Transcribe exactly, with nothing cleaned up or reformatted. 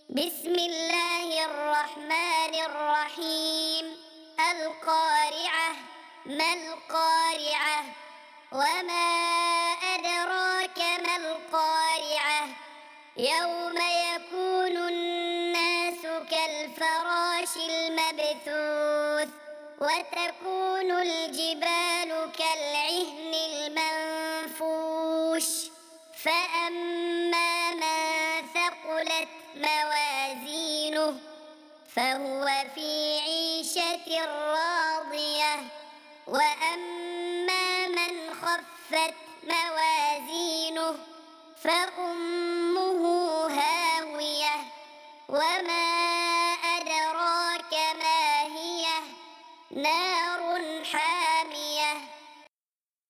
بسم الله الرحمن الرحيم القارعة. ما القارعة؟ وما أدراك ما القارعة؟ يوم يكون الناس كالفراش المبثوث وتكون الجبال كالعهن المنفوش فأما من ثقلت موازينه فهو في عيشة راضية وأما من خفت موازينه فأمه